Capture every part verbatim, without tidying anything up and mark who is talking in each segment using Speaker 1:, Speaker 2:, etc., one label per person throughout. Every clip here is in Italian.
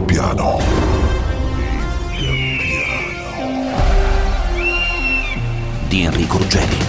Speaker 1: piano.
Speaker 2: Di Enrico Ruggeri.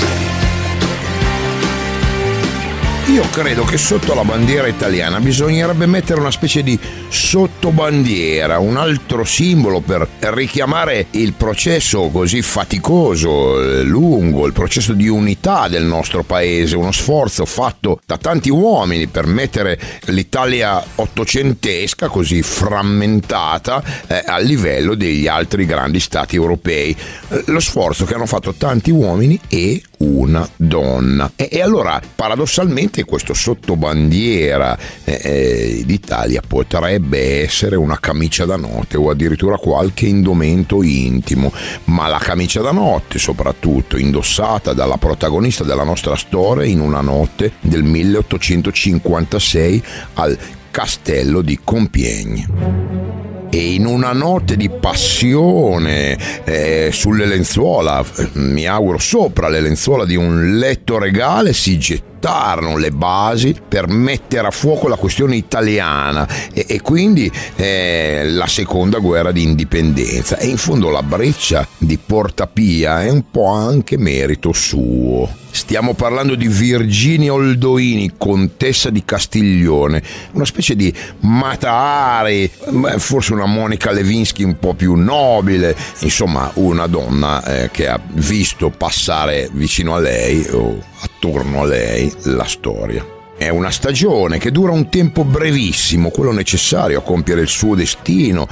Speaker 3: Io credo che sotto la bandiera italiana bisognerebbe mettere una specie di sottobandiera, un altro simbolo per richiamare il processo così faticoso, lungo, il processo di unità del nostro paese, uno sforzo fatto da tanti uomini per mettere l'Italia ottocentesca, così frammentata, eh, a livello degli altri grandi stati europei. Lo sforzo che hanno fatto tanti uomini e una donna. E, e allora, paradossalmente, questo sottobandiera eh, eh, d'Italia potrebbe essere una camicia da notte o addirittura qualche indumento intimo, ma la camicia da notte, soprattutto indossata dalla protagonista della nostra storia in una notte del milleottocentocinquantasei al castello di Compiègne. E in una notte di passione eh, sulle lenzuola, mi auguro sopra le lenzuola di un letto regale, si gettarono le basi per mettere a fuoco la questione italiana e, e quindi eh, la seconda guerra di indipendenza. E in fondo la breccia di Porta Pia è un po' anche merito suo. Stiamo parlando di Virginia Oldoini, contessa di Castiglione, una specie di Mata Hari, forse una Monica Lewinsky un po' più nobile, insomma una donna eh, che ha visto passare vicino a lei o attorno a lei la storia. È una stagione che dura un tempo brevissimo, quello necessario a compiere il suo destino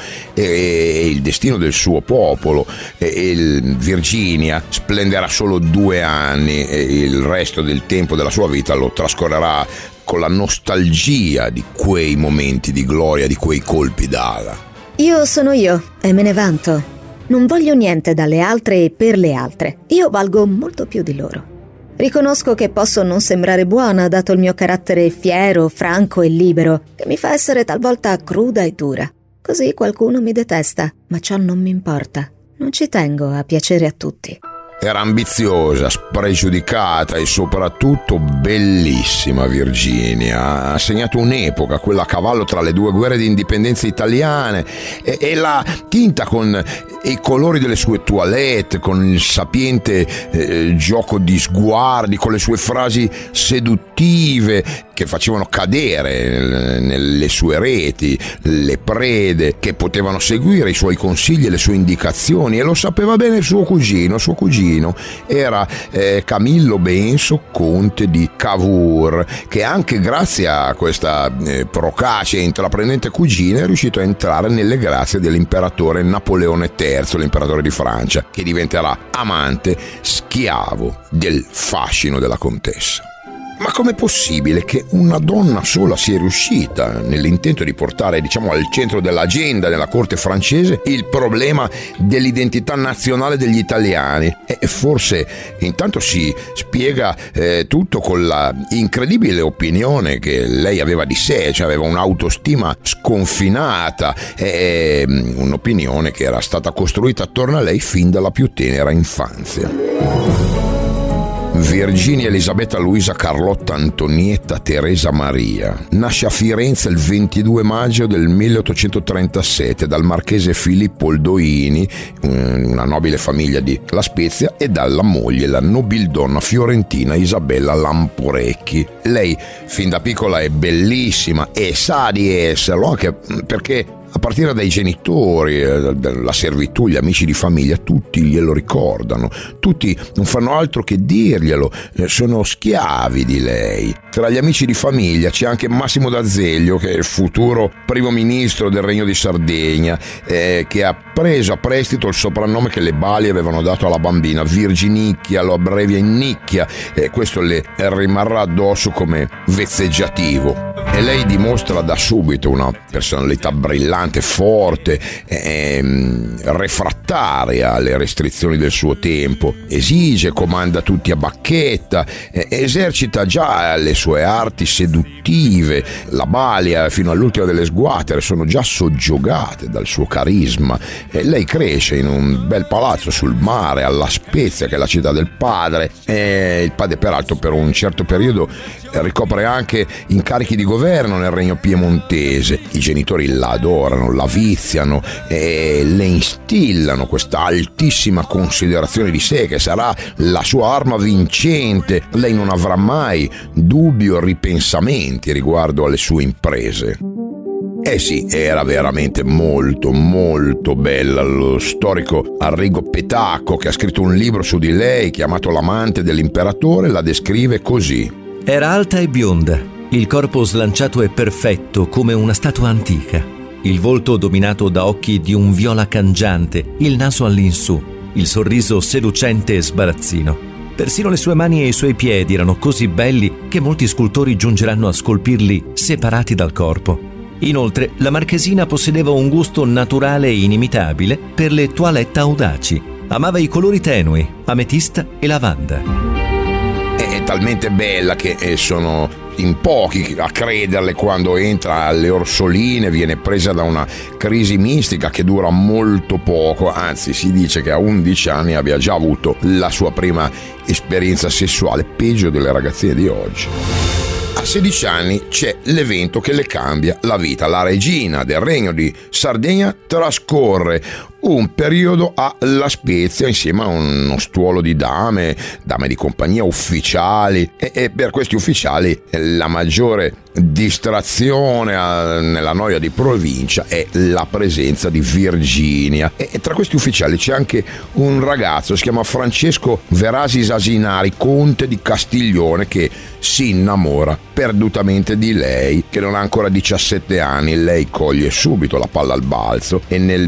Speaker 3: e il destino del suo popolo. E il Virginia splenderà solo due anni e il resto del tempo della sua vita lo trascorrerà con la nostalgia di quei momenti di gloria, di quei colpi d'ala.
Speaker 4: Io sono io e me ne vanto. Non voglio niente dalle altre e per le altre. Io valgo molto più di loro. Riconosco che posso non sembrare buona dato il mio carattere fiero, franco e libero, che mi fa essere talvolta cruda e dura. Così qualcuno mi detesta, ma ciò non mi importa. Non ci tengo a piacere a tutti.
Speaker 3: Era ambiziosa, spregiudicata e soprattutto bellissima Virginia. Ha segnato un'epoca, quella a cavallo tra le due guerre di indipendenza italiane, e, e l'ha tinta con i colori delle sue toilette, con il sapiente eh, gioco di sguardi, con le sue frasi seduttive che facevano cadere nelle sue reti le prede che potevano seguire i suoi consigli e le sue indicazioni, e lo sapeva bene il suo cugino. Suo cugino era eh, Camillo Benso, conte di Cavour, che anche grazie a questa eh, procace e intraprendente cugina è riuscito a entrare nelle grazie dell'imperatore Napoleone terzo, l'imperatore di Francia, che diventerà amante, schiavo del fascino della contessa. Ma com'è possibile che una donna sola sia riuscita nell'intento di portare, diciamo, al centro dell'agenda della corte francese il problema dell'identità nazionale degli italiani? E forse intanto si spiega eh, tutto con la incredibile opinione che lei aveva di sé, cioè aveva un'autostima sconfinata, e un'opinione che era stata costruita attorno a lei fin dalla più tenera infanzia. Virginia Elisabetta Luisa Carlotta Antonietta Teresa Maria nasce a Firenze il ventidue maggio del milleottocentotrentasette dal marchese Filippo Oldoini, una nobile famiglia di La Spezia, e dalla moglie, la nobildonna fiorentina Isabella Lamporecchi. Lei fin da piccola è bellissima e sa di esserlo, anche perché a partire dai genitori, la servitù, gli amici di famiglia, tutti glielo ricordano, tutti non fanno altro che dirglielo, sono schiavi di lei. Tra gli amici di famiglia c'è anche Massimo D'Azeglio, che è il futuro primo ministro del Regno di Sardegna, eh, che ha preso a prestito il soprannome che le Bali avevano dato alla bambina, Virginicchia, lo abbrevia in Nicchia, e questo le rimarrà addosso come vezzeggiativo. E lei dimostra da subito una personalità brillante, forte, ehm, refrattaria alle restrizioni del suo tempo. Esige, comanda tutti a bacchetta, eh, esercita già le sue sue arti seduttive, la balia fino all'ultima delle sguattere sono già soggiogate dal suo carisma e lei cresce in un bel palazzo sul mare a La Spezia, che è la città del padre, e il padre peraltro per un certo periodo ricopre anche incarichi di governo nel regno piemontese. I genitori la adorano, la viziano e le instillano questa altissima considerazione di sé che sarà la sua arma vincente. Lei non avrà mai dubbi o ripensamenti riguardo alle sue imprese. Eh sì, era veramente molto molto bella. Lo storico Arrigo Petacco, che ha scritto un libro su di lei chiamato L'amante dell'imperatore, la descrive così:
Speaker 1: era alta e bionda, il corpo slanciato e perfetto come una statua antica, il volto dominato da occhi di un viola cangiante, il naso all'insù, il sorriso seducente e sbarazzino. Persino le sue mani e i suoi piedi erano così belli che molti scultori giungeranno a scolpirli separati dal corpo. Inoltre, la marchesina possedeva un gusto naturale e inimitabile per le toilette audaci. Amava i colori tenui, ametista e lavanda.
Speaker 3: È talmente bella che sono in pochi a crederle quando entra alle Orsoline. Viene presa da una crisi mistica che dura molto poco, anzi si dice che a undici anni abbia già avuto la sua prima esperienza sessuale, peggio delle ragazzine di oggi. A sedici anni c'è l'evento che le cambia la vita. La regina del regno di Sardegna trascorre un periodo a La Spezia insieme a uno stuolo di dame, dame di compagnia, ufficiali, e, e per questi ufficiali la maggiore distrazione a, nella noia di provincia è la presenza di Virginia. E, e tra questi ufficiali c'è anche un ragazzo, si chiama Francesco Verasis Asinari, conte di Castiglione, che si innamora perdutamente di lei, che non ha ancora diciassette anni. Lei coglie subito la palla al balzo e nel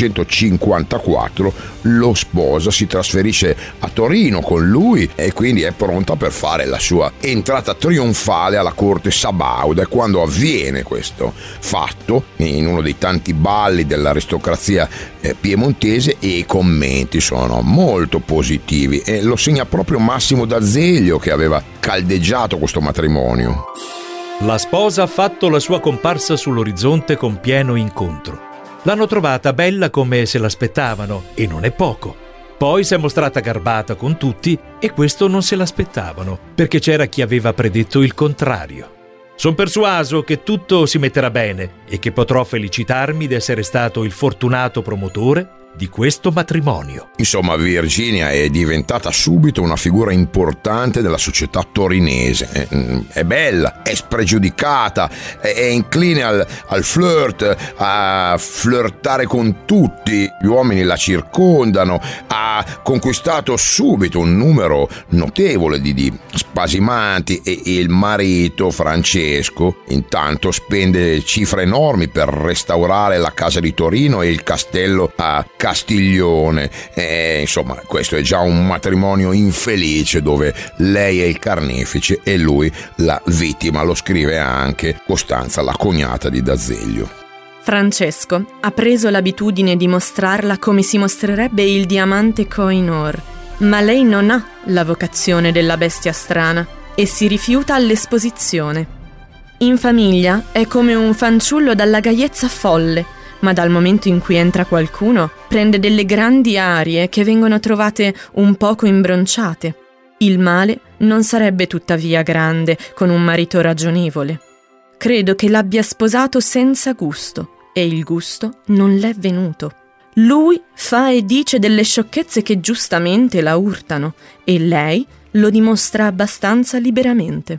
Speaker 3: milleottocentocinquantaquattro lo sposa, si trasferisce a Torino con lui e quindi è pronta per fare la sua entrata trionfale alla corte sabauda. E quando avviene questo fatto, in uno dei tanti balli dell'aristocrazia eh, piemontese, i commenti sono molto positivi e lo segna proprio Massimo D'Azeglio, che aveva caldeggiato questo matrimonio.
Speaker 5: La sposa ha fatto la sua comparsa sull'orizzonte con pieno incontro. L'hanno trovata bella come se l'aspettavano, e non è poco. Poi si è mostrata garbata con tutti, e questo non se l'aspettavano, perché c'era chi aveva predetto il contrario. Son persuaso che tutto si metterà bene e che potrò felicitarmi di essere stato il fortunato promotore di questo matrimonio.
Speaker 3: Insomma, Virginia è diventata subito una figura importante della società torinese. È, è bella, è spregiudicata, è, è incline al, al flirt, a flirtare con tutti. Gli uomini la circondano, ha conquistato subito un numero notevole di, di spasimanti e il marito Francesco intanto spende cifre enormi per restaurare la casa di Torino e il castello a Castiglione. E, insomma, questo è già un matrimonio infelice dove lei è il carnefice e lui la vittima. Lo scrive anche Costanza, la cognata di D'Azeglio.
Speaker 6: Francesco ha preso l'abitudine di mostrarla come si mostrerebbe il diamante Koh-i-Noor, ma lei non ha la vocazione della bestia strana e si rifiuta all'esposizione. In famiglia è come un fanciullo dalla gaiezza folle, ma dal momento in cui entra qualcuno prende delle grandi arie che vengono trovate un poco imbronciate. Il male non sarebbe tuttavia grande con un marito ragionevole. Credo che l'abbia sposato senza gusto e il gusto non l'è venuto. Lui fa e dice delle sciocchezze che giustamente la urtano e lei lo dimostra abbastanza liberamente.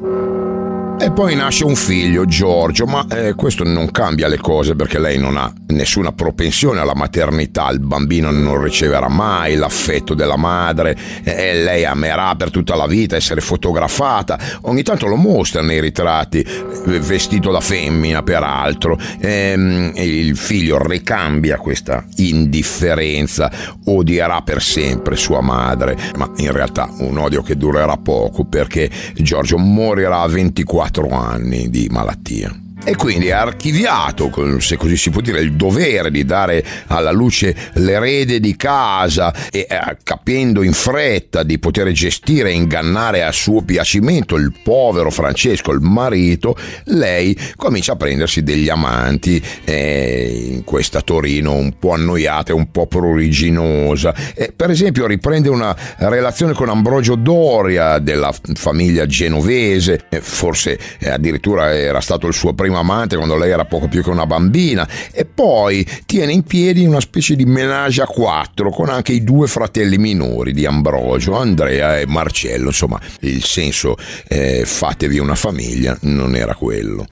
Speaker 3: E poi nasce un figlio, Giorgio, ma eh, questo non cambia le cose perché lei non ha nessuna propensione alla maternità. Il bambino non riceverà mai l'affetto della madre e lei amerà per tutta la vita essere fotografata. Ogni tanto lo mostra nei ritratti, vestito da femmina peraltro. E, e il figlio ricambia questa indifferenza, odierà per sempre sua madre, ma in realtà un odio che durerà poco perché Giorgio morirà a ventiquattro anni di malattia. e quindi ha archiviato, se così si può dire, il dovere di dare alla luce l'erede di casa e eh, capendo in fretta di poter gestire e ingannare a suo piacimento il povero Francesco, il marito, lei comincia a prendersi degli amanti eh, in questa Torino un po' annoiata e un po' pruriginosa. Eh, per esempio riprende una relazione con Ambrogio Doria della famiglia genovese, eh, forse eh, addirittura era stato il suo primo amante quando lei era poco più che una bambina, e poi tiene in piedi una specie di menage a quattro con anche i due fratelli minori di Ambrogio, Andrea e Marcello. Insomma, il senso eh, fatevi una famiglia non era quello.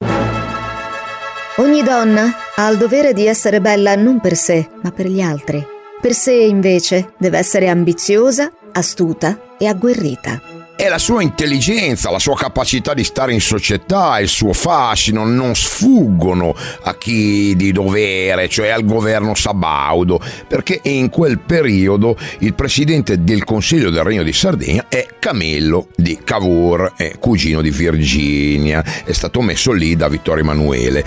Speaker 4: Ogni donna ha il dovere di essere bella non per sé, ma per gli altri. Per sé, invece, deve essere ambiziosa, astuta e agguerrita.
Speaker 3: E la sua intelligenza, la sua capacità di stare in società, il suo fascino non sfuggono a chi di dovere, cioè al governo sabaudo, perché in quel periodo il presidente del Consiglio del Regno di Sardegna è Camillo di Cavour, è cugino di Virginia, è stato messo lì da Vittorio Emanuele.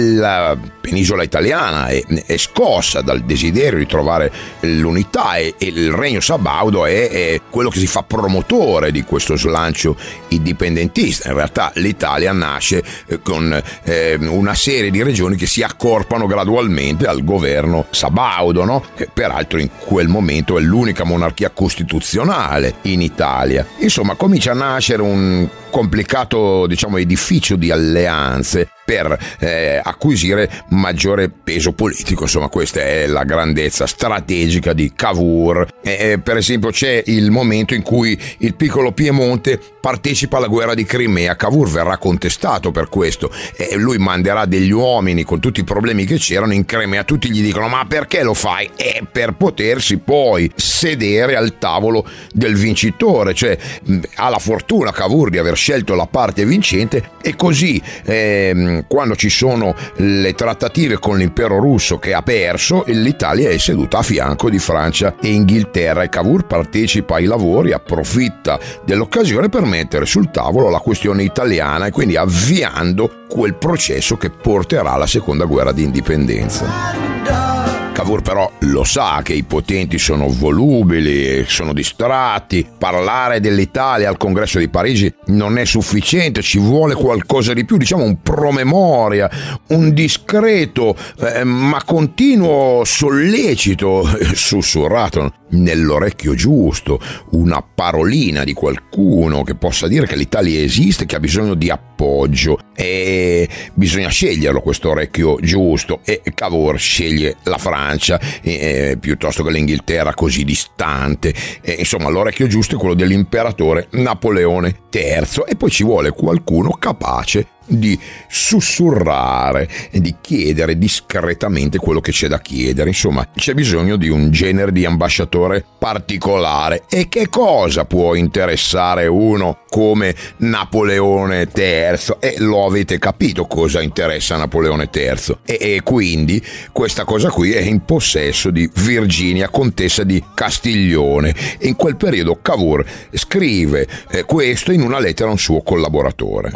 Speaker 3: La penisola italiana è, è scossa dal desiderio di trovare l'unità e, e il Regno sabaudo è, è quello che si fa promotore di questo slancio indipendentista. In realtà l'Italia nasce con eh, una serie di regioni che si accorpano gradualmente al governo sabaudo, no? Che peraltro in quel momento è l'unica monarchia costituzionale in Italia. Insomma, comincia a nascere un complicato, diciamo, edificio di alleanze per eh, acquisire maggiore peso politico. Insomma, questa è la grandezza strategica di Cavour. Eh, per esempio c'è il momento in cui il piccolo Piemonte partecipa alla guerra di Crimea. Cavour verrà contestato per questo e lui manderà degli uomini con tutti i problemi che c'erano in Crimea. Tutti gli dicono: ma perché lo fai? E per potersi poi sedere al tavolo del vincitore, cioè ha la fortuna Cavour di aver scelto la parte vincente, e così ehm, quando ci sono le trattative con l'impero russo che ha perso, l'Italia è seduta a fianco di Francia e Inghilterra, e Cavour partecipa ai lavori, approfitta dell'occasione per mettere sul tavolo la questione italiana e quindi avviando quel processo che porterà alla seconda guerra di indipendenza. Cavour però lo sa che i potenti sono volubili, sono distratti, parlare dell'Italia al congresso di Parigi non è sufficiente, ci vuole qualcosa di più, diciamo un promemoria, un discreto eh, ma continuo sollecito sussurrato nell'orecchio giusto, una parolina di qualcuno che possa dire che l'Italia esiste, che ha bisogno di appoggio, e bisogna sceglierlo questo orecchio giusto, e Cavour sceglie la Francia eh, piuttosto che l'Inghilterra così distante. Eh, insomma, l'orecchio giusto è quello dell'imperatore Napoleone terzo, e poi ci vuole qualcuno capace di sussurrare e di chiedere discretamente quello che c'è da chiedere. Insomma, c'è bisogno di un genere di ambasciatore particolare. E che cosa può interessare uno come Napoleone terzo? E lo avete capito cosa interessa Napoleone terzo. E, e quindi questa cosa qui è in possesso di Virginia, contessa di Castiglione. E in quel periodo Cavour scrive eh, questo in una lettera a un suo collaboratore.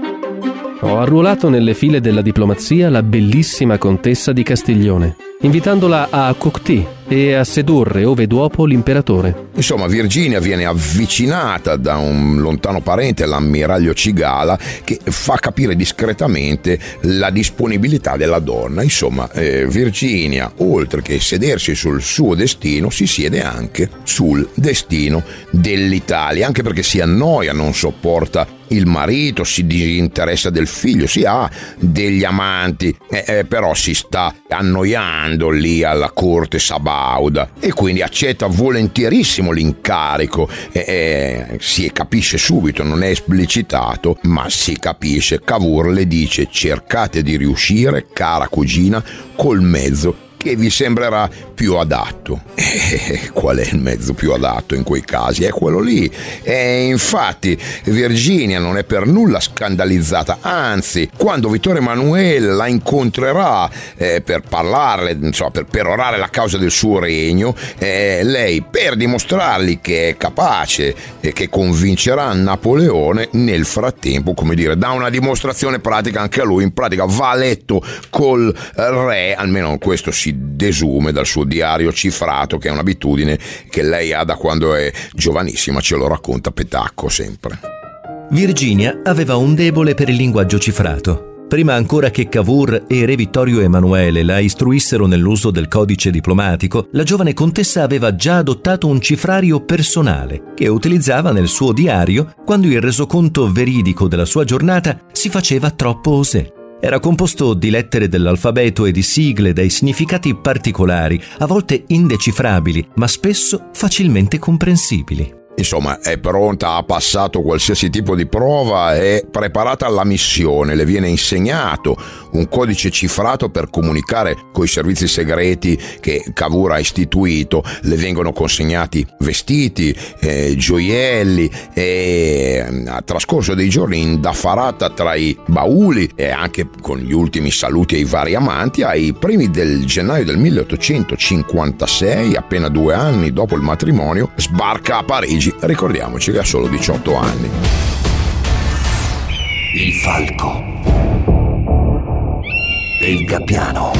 Speaker 7: Ho arruolato nelle file della diplomazia la bellissima contessa di Castiglione, invitandola a Cocti e a sedurre ove dopo l'imperatore.
Speaker 3: Insomma, Virginia viene avvicinata da un lontano parente, l'ammiraglio Cigala, che fa capire discretamente la disponibilità della donna. Insomma, eh, Virginia, oltre che sedersi sul suo destino, si siede anche sul destino dell'Italia, anche perché si annoia, non sopporta il marito, si disinteressa del figlio, si ha degli amanti, eh, eh, però si sta annoiando lì alla corte sabauda, e quindi accetta volentierissimo l'incarico. Eh, eh, si capisce subito, non è esplicitato, ma si capisce. Cavour le dice: cercate di riuscire, cara cugina, col mezzo che vi sembrerà più adatto. E qual è il mezzo più adatto in quei casi? È quello lì. E infatti Virginia non è per nulla scandalizzata, anzi, quando Vittorio Emanuele la incontrerà eh, per parlarle, insomma, per perorare la causa del suo regno, eh, lei, per dimostrargli che è capace e che convincerà Napoleone, nel frattempo, come dire, dà una dimostrazione pratica anche a lui. In pratica va a letto col re, almeno questo si desume dal suo diario cifrato, che è un'abitudine che lei ha da quando è giovanissima, ce lo racconta Petacco sempre.
Speaker 1: Virginia aveva un debole per il linguaggio cifrato. Prima ancora che Cavour e re Vittorio Emanuele la istruissero nell'uso del codice diplomatico, la giovane contessa aveva già adottato un cifrario personale che utilizzava nel suo diario quando il resoconto veridico della sua giornata si faceva troppo osé. Era composto di lettere dell'alfabeto e di sigle dai significati particolari, a volte indecifrabili, ma spesso facilmente comprensibili.
Speaker 3: Insomma, è pronta, ha passato qualsiasi tipo di prova, è preparata alla missione, le viene insegnato un codice cifrato per comunicare coi servizi segreti che Cavour ha istituito, le vengono consegnati vestiti, eh, gioielli e a trascorso dei giorni indaffarata tra i bauli e anche con gli ultimi saluti ai vari amanti, ai primi del gennaio del milleottocentocinquantasei, appena due anni dopo il matrimonio, sbarca a Parigi. Ricordiamoci che ha solo diciotto anni.
Speaker 2: Il falco e il gabbiano.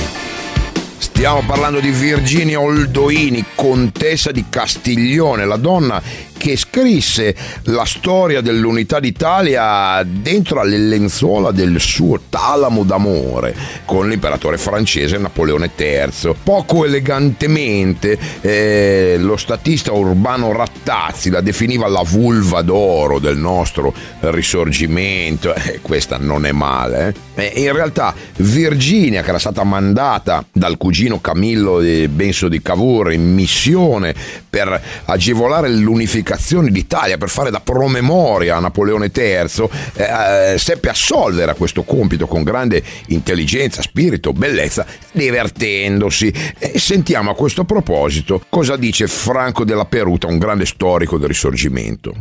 Speaker 3: Stiamo parlando di Virginia Oldoini, contessa di Castiglione, la donna che scrisse la storia dell'unità d'Italia dentro alle lenzuola del suo talamo d'amore con l'imperatore francese Napoleone terzo. Poco elegantemente eh, lo statista Urbano Rattazzi la definiva la vulva d'oro del nostro risorgimento. Eh, questa non è male. Eh. Eh, in realtà Virginia, che era stata mandata dal cugino Camillo Benso di Cavour in missione per agevolare l'unificazione d'Italia, per fare da promemoria a Napoleone terzo, eh, seppe assolvere a questo compito con grande intelligenza, spirito, bellezza, divertendosi. E sentiamo a questo proposito cosa dice Franco della Peruta, un grande storico del Risorgimento.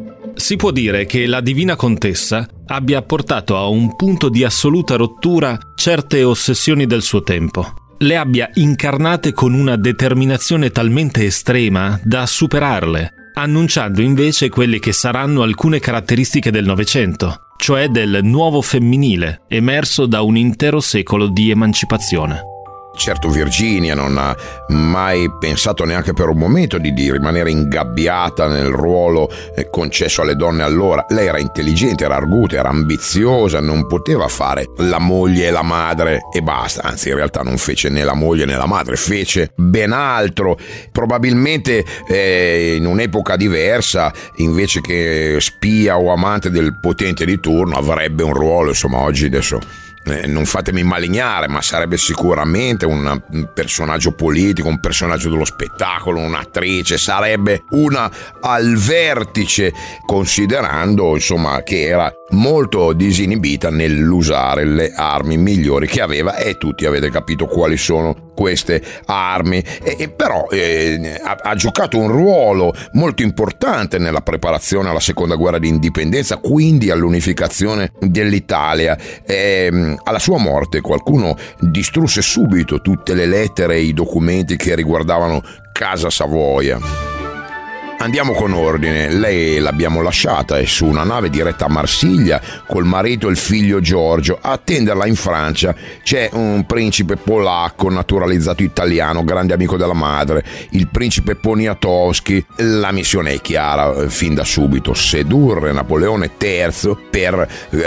Speaker 7: Si può dire che la Divina Contessa abbia portato a un punto di assoluta rottura certe ossessioni del suo tempo. Le abbia incarnate con una determinazione talmente estrema da superarle, annunciando invece quelle che saranno alcune caratteristiche del Novecento, cioè del nuovo femminile, emerso da un intero secolo di emancipazione.
Speaker 3: Certo, Virginia non ha mai pensato neanche per un momento di, di rimanere ingabbiata nel ruolo eh, concesso alle donne allora. Lei era intelligente, era arguta, era ambiziosa, non poteva fare la moglie e la madre e basta. Anzi, in realtà non fece né la moglie né la madre, fece ben altro. Probabilmente eh, in un'epoca diversa, invece che spia o amante del potente di turno, avrebbe un ruolo, insomma, oggi adesso... Eh, non fatemi malignare, ma sarebbe sicuramente un, un personaggio politico, un personaggio dello spettacolo, un'attrice, sarebbe una al vertice, considerando insomma che era molto disinibita nell'usare le armi migliori che aveva, e tutti avete capito quali sono queste armi. E, e però eh, ha, ha giocato un ruolo molto importante nella preparazione alla seconda guerra di indipendenza, quindi all'unificazione dell'Italia. E, alla sua morte qualcuno distrusse subito tutte le lettere e i documenti che riguardavano Casa Savoia. Andiamo con ordine. Lei l'abbiamo lasciata, è su una nave diretta a Marsiglia col marito e il figlio Giorgio. A attenderla in Francia c'è un principe polacco naturalizzato italiano, grande amico della madre, il principe Poniatowski. La missione è chiara fin da subito: sedurre Napoleone terzo per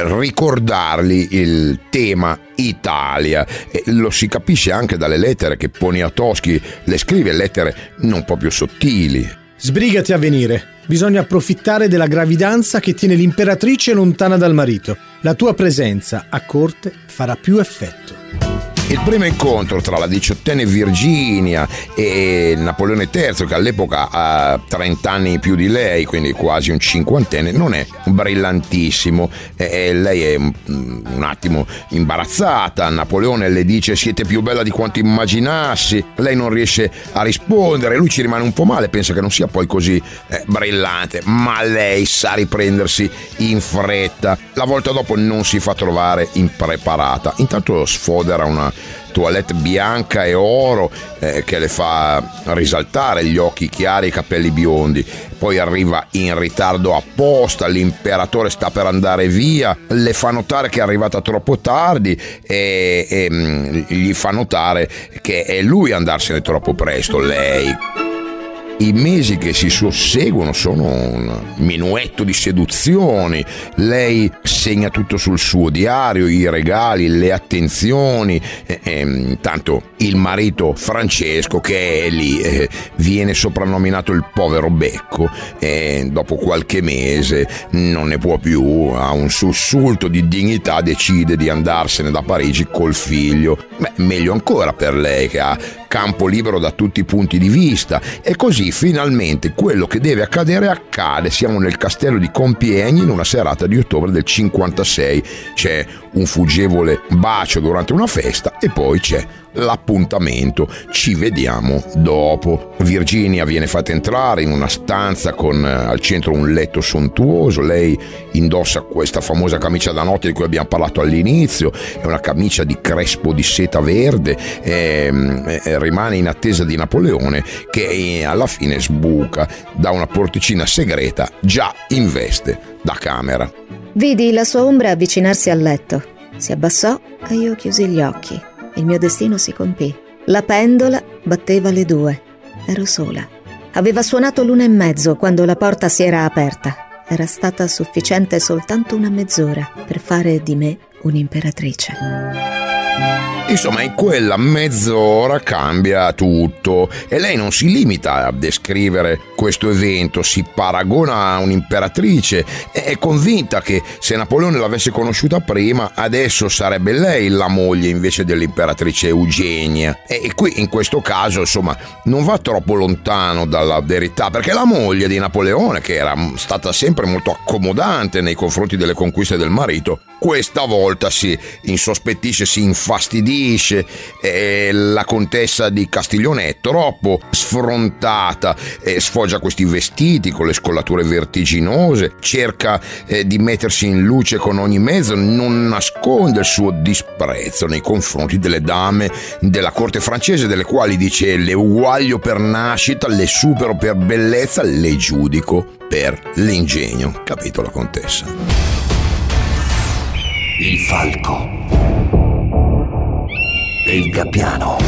Speaker 3: ricordargli il tema Italia. E lo si capisce anche dalle lettere che Poniatowski le scrive, lettere non proprio sottili.
Speaker 8: Sbrigati a venire. Bisogna approfittare della gravidanza che tiene l'imperatrice lontana dal marito. La tua presenza a corte farà più effetto.
Speaker 3: Il primo incontro tra la diciottenne Virginia e Napoleone terzo, che all'epoca ha trenta anni più di lei, quindi quasi un cinquantenne, non è brillantissimo. E lei è un attimo imbarazzata. Napoleone le dice: siete più bella di quanto immaginassi. Lei non riesce a rispondere, lui ci rimane un po' male, pensa che non sia poi così eh, brillante, ma lei sa riprendersi in fretta. La volta dopo non si fa trovare impreparata. Intanto sfodera una toilette bianca e oro eh, che le fa risaltare gli occhi chiari e i capelli biondi. Poi arriva in ritardo apposta, l'imperatore sta per andare via, le fa notare che è arrivata troppo tardi e, e mh, gli fa notare che è lui andarsene troppo presto, lei. I mesi che si susseguono sono un minuetto di seduzioni. Lei segna tutto sul suo diario, i regali, le attenzioni. E, e, tanto il marito Francesco, che è lì, eh, viene soprannominato il povero becco, e dopo qualche mese non ne può più, ha un sussulto di dignità, decide di andarsene da Parigi col figlio. Beh, meglio ancora per lei, che ha campo libero da tutti i punti di vista. E così finalmente quello che deve accadere accade. Siamo nel castello di Compiègne in una serata di ottobre del cinquantasei. C'è un fuggevole bacio durante una festa e poi c'è l'appuntamento. Ci vediamo dopo. Virginia viene fatta entrare in una stanza con al centro un letto sontuoso. Lei indossa questa famosa camicia da notte di cui abbiamo parlato all'inizio, è una camicia di crespo di seta verde, e, e rimane in attesa di Napoleone, che alla fine sbuca da una porticina segreta già in veste da camera.
Speaker 4: Vidi la sua ombra avvicinarsi al letto. Si abbassò e io chiusi gli occhi. Il mio destino si compì. La pendola batteva le due. Ero sola. Aveva suonato l'una e mezzo quando la porta si era aperta. Era stata sufficiente soltanto una mezz'ora per fare di me un'imperatrice.
Speaker 3: Insomma, in quella mezz'ora cambia tutto e lei non si limita a descrivere questo evento, si paragona a un'imperatrice. È convinta che se Napoleone l'avesse conosciuta prima, adesso sarebbe lei la moglie invece dell'imperatrice Eugenia. E qui in questo caso, insomma, non va troppo lontano dalla verità, perché la moglie di Napoleone, che era stata sempre molto accomodante nei confronti delle conquiste del marito, questa volta si insospettisce, si infastidisce. E la contessa di Castiglione è troppo sfrontata e sfoggia questi vestiti con le scollature vertiginose, cerca eh, di mettersi in luce con ogni mezzo, non nasconde il suo disprezzo nei confronti delle dame della corte francese, delle quali dice: le uguaglio per nascita, le supero per bellezza, le giudico per l'ingegno. Capito la contessa?
Speaker 2: Il falco e il gabbiano.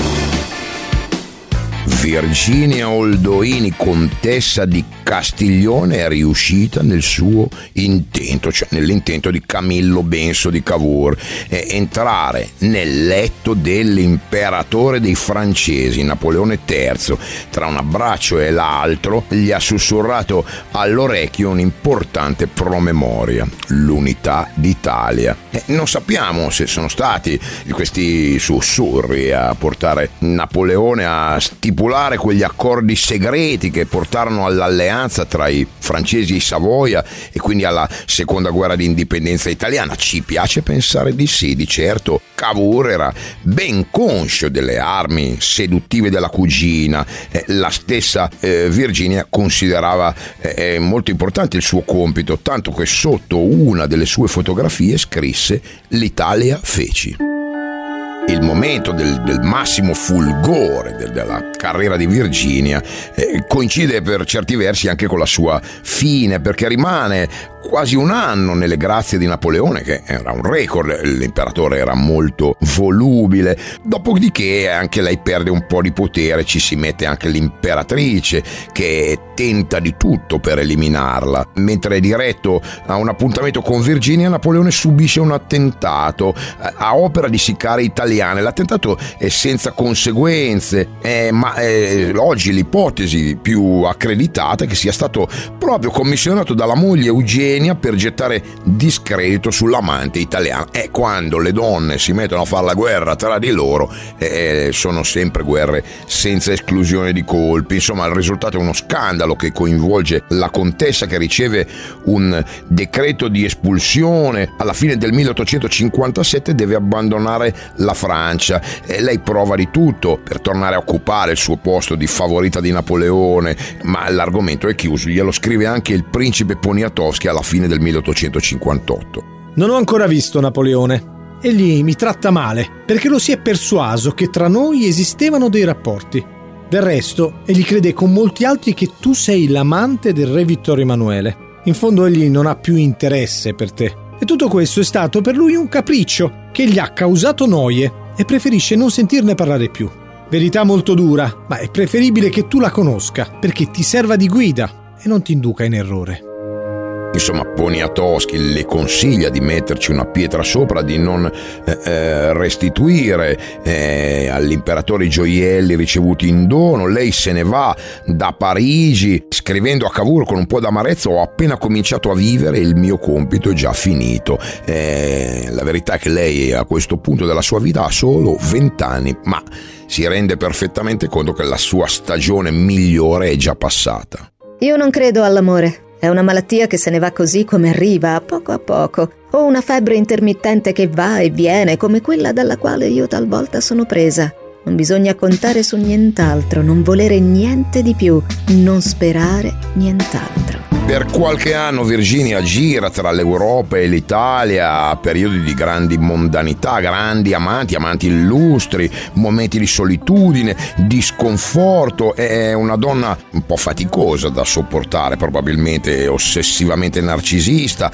Speaker 3: Virginia Oldoini, contessa di Castiglione, è riuscita nel suo intento, cioè nell'intento di Camillo Benso di Cavour, è entrare nel letto dell'imperatore dei francesi, Napoleone terzo. Tra un abbraccio e l'altro gli ha sussurrato all'orecchio un'importante promemoria: l'unità d'Italia. E non sappiamo se sono stati questi sussurri a portare Napoleone a stipulare quegli accordi segreti che portarono all'alleanza tra i francesi e i Savoia e quindi alla seconda guerra di indipendenza italiana. Ci piace pensare di sì. Di certo Cavour era ben conscio delle armi seduttive della cugina. Eh, la stessa eh, Virginia considerava eh, molto importante il suo compito, tanto che sotto una delle sue fotografie scrisse: l'Italia feci. Il momento del, del massimo fulgore de, della carriera di Virginia eh, coincide per certi versi anche con la sua fine, perché rimane quasi un anno nelle grazie di Napoleone, che era un record. L'imperatore era molto volubile, dopodiché anche lei perde un po' di potere, ci si mette anche l'imperatrice che tenta di tutto per eliminarla. Mentre è diretto a un appuntamento con Virginia, Napoleone subisce un attentato a opera di sicari italiani. L'attentato è senza conseguenze, eh, ma eh, oggi l'ipotesi più accreditata è che sia stato proprio commissionato dalla moglie Eugenia ingegna per gettare discredito sull'amante italiana. E quando le donne si mettono a fare la guerra tra di loro, eh, sono sempre guerre senza esclusione di colpi. Insomma, il risultato è uno scandalo che coinvolge la contessa, che riceve un decreto di espulsione. Alla fine del milleottocentocinquantasette deve abbandonare la Francia e lei prova di tutto per tornare a occupare il suo posto di favorita di Napoleone, ma l'argomento è chiuso. Glielo scrive anche il principe Poniatowski alla fine del milleottocentocinquantotto.
Speaker 8: Non ho ancora visto Napoleone. Egli mi tratta male perché lo si è persuaso che tra noi esistevano dei rapporti. Del resto, egli crede con molti altri che tu sei l'amante del re Vittorio Emanuele. In fondo egli non ha più interesse per te. E tutto questo è stato per lui un capriccio che gli ha causato noie e preferisce non sentirne parlare più. Verità molto dura, ma è preferibile che tu la conosca perché ti serva di guida e non ti induca in errore.
Speaker 3: Insomma, Poniatowski le consiglia di metterci una pietra sopra, di non eh, eh, restituire eh, all'imperatore i gioielli ricevuti in dono. Lei se ne va da Parigi scrivendo a Cavour con un po' d'amarezza: ho appena cominciato a vivere, il mio compito è già finito. Eh, la verità è che lei a questo punto della sua vita ha solo vent'anni, ma si rende perfettamente conto che la sua stagione migliore è già passata.
Speaker 4: Io non credo all'amore. È una malattia che se ne va così come arriva, a poco a poco. O una febbre intermittente che va e viene, come quella dalla quale io talvolta sono presa. Non bisogna contare su nient'altro, non volere niente di più, non sperare nient'altro.
Speaker 3: Per qualche anno Virginia gira tra l'Europa e l'Italia, a periodi di grandi mondanità, grandi amanti, amanti illustri, momenti di solitudine, di sconforto. È una donna un po' faticosa da sopportare, probabilmente ossessivamente narcisista,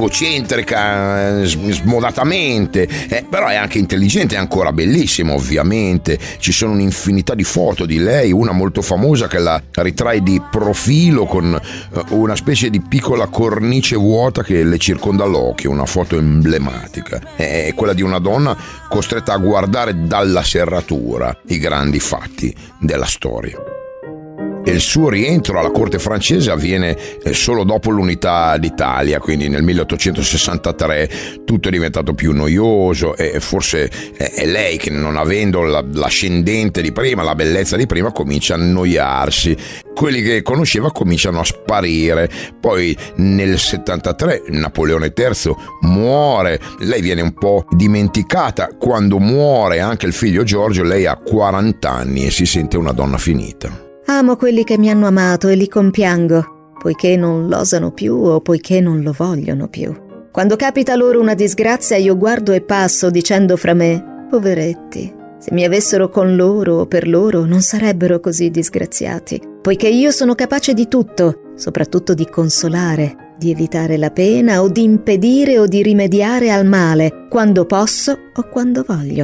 Speaker 3: egocentrica smodatamente, eh, però è anche intelligente e ancora bellissima, ovviamente. Ci sono un'infinità di foto di lei, una molto famosa che la ritrae di profilo con una specie di piccola cornice vuota che le circonda l'occhio, una foto emblematica. È quella di una donna costretta a guardare dalla serratura i grandi fatti della storia. E il suo rientro alla corte francese avviene solo dopo l'unità d'Italia, quindi nel milleottocentosessantatré. Tutto è diventato più noioso e forse è lei che, non avendo l'ascendente di prima, la bellezza di prima, comincia a annoiarsi. Quelli che conosceva cominciano a sparire. Poi nel settantatré Napoleone terzo muore, lei viene un po' dimenticata. Quando muore anche il figlio Giorgio, lei ha quaranta anni e si sente una donna finita.
Speaker 4: Amo quelli che mi hanno amato e li compiango, poiché non l'osano più o poiché non lo vogliono più. Quando capita loro una disgrazia io guardo e passo dicendo fra me: poveretti, se mi avessero con loro o per loro non sarebbero così disgraziati, poiché io sono capace di tutto, soprattutto di consolare, di evitare la pena o di impedire o di rimediare al male, quando posso o quando voglio.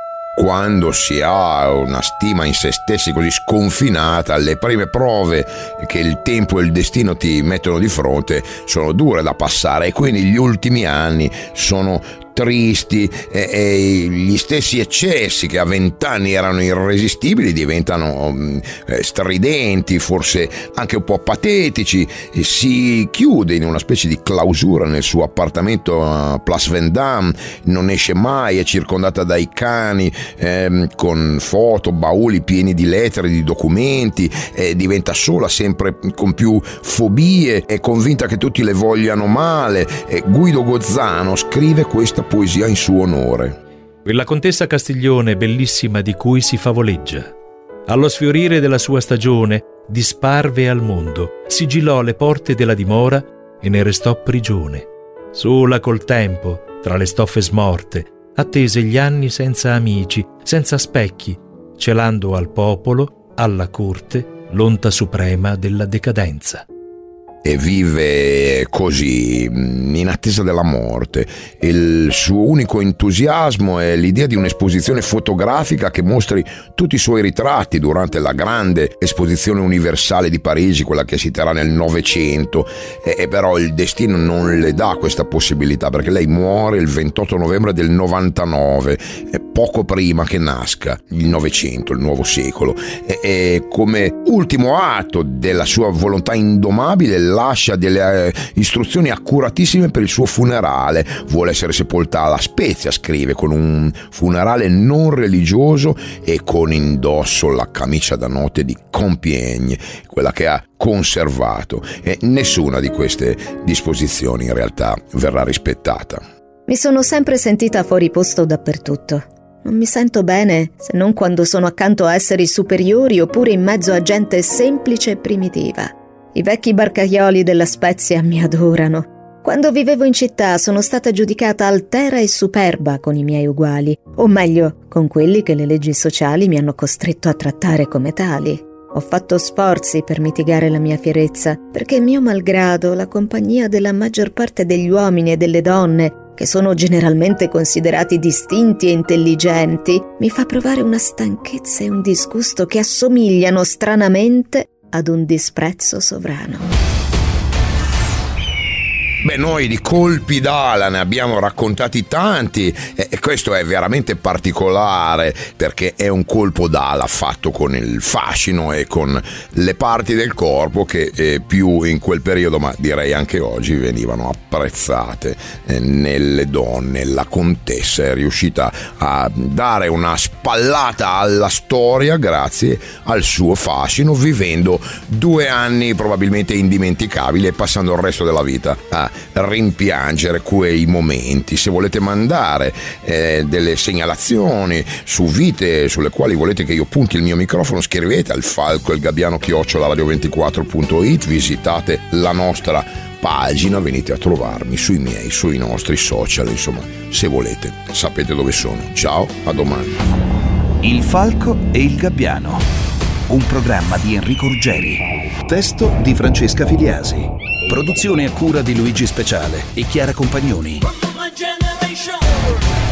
Speaker 3: Quando si ha una stima in se stessi così sconfinata, le prime prove che il tempo e il destino ti mettono di fronte sono dure da passare, e quindi gli ultimi anni sono tristi e, e gli stessi eccessi che a vent'anni erano irresistibili diventano eh, stridenti, forse anche un po' patetici. E si chiude in una specie di clausura nel suo appartamento a Place Vendôme, non esce mai, è circondata dai cani, eh, con foto, bauli pieni di lettere, di documenti, eh, diventa sola, sempre con più fobie, è convinta che tutti le vogliano male. E Guido Gozzano scrive questa poesia in suo onore.
Speaker 5: Quella contessa Castiglione bellissima di cui si favoleggia, allo sfiorire della sua stagione disparve al mondo, sigillò le porte della dimora e ne restò prigione. Sola col tempo, tra le stoffe smorte, attese gli anni senza amici, senza specchi, celando al popolo, alla corte, l'onta suprema della decadenza.
Speaker 3: E vive così, in attesa della morte. Il suo unico entusiasmo è l'idea di un'esposizione fotografica che mostri tutti i suoi ritratti durante la grande esposizione universale di Parigi, quella che si terrà nel Novecento. E, e però il destino non le dà questa possibilità, perché lei muore il ventotto novembre del novantanove, poco prima che nasca il Novecento, il nuovo secolo. E, e come ultimo atto della sua volontà indomabile, lascia delle eh, istruzioni accuratissime per il suo funerale. Vuole essere sepolta alla Spezia, scrive, con un funerale non religioso e con indosso la camicia da notte di Compiègne, quella che ha conservato, e nessuna di queste disposizioni in realtà verrà rispettata.
Speaker 4: Mi sono sempre sentita fuori posto dappertutto. Non mi sento bene se non quando sono accanto a esseri superiori oppure in mezzo a gente semplice e primitiva. I vecchi barcaioli della Spezia mi adorano. Quando vivevo in città sono stata giudicata altera e superba con i miei uguali, o meglio, con quelli che le leggi sociali mi hanno costretto a trattare come tali. Ho fatto sforzi per mitigare la mia fierezza, perché mio malgrado la compagnia della maggior parte degli uomini e delle donne, che sono generalmente considerati distinti e intelligenti, mi fa provare una stanchezza e un disgusto che assomigliano stranamente ad un disprezzo sovrano.
Speaker 3: Beh, noi di colpi d'ala ne abbiamo raccontati tanti e questo è veramente particolare perché è un colpo d'ala fatto con il fascino e con le parti del corpo che eh, più in quel periodo, ma direi anche oggi, venivano apprezzate eh, nelle donne. La contessa è riuscita a dare una spallata alla storia grazie al suo fascino, vivendo due anni probabilmente indimenticabili e passando il resto della vita a rimpiangere quei momenti. Se volete mandare eh, delle segnalazioni su vite sulle quali volete che io punti il mio microfono, scrivete al falco il gabbiano chiocciola radio ventiquattro punto it, visitate la nostra pagina, venite a trovarmi sui miei, sui nostri social, insomma, se volete sapete dove sono. Ciao, a domani.
Speaker 2: Il falco e il gabbiano, un programma di Enrico Ruggeri, testo di Francesca Filiasi, produzione a cura di Luigi Speciale e Chiara Compagnoni.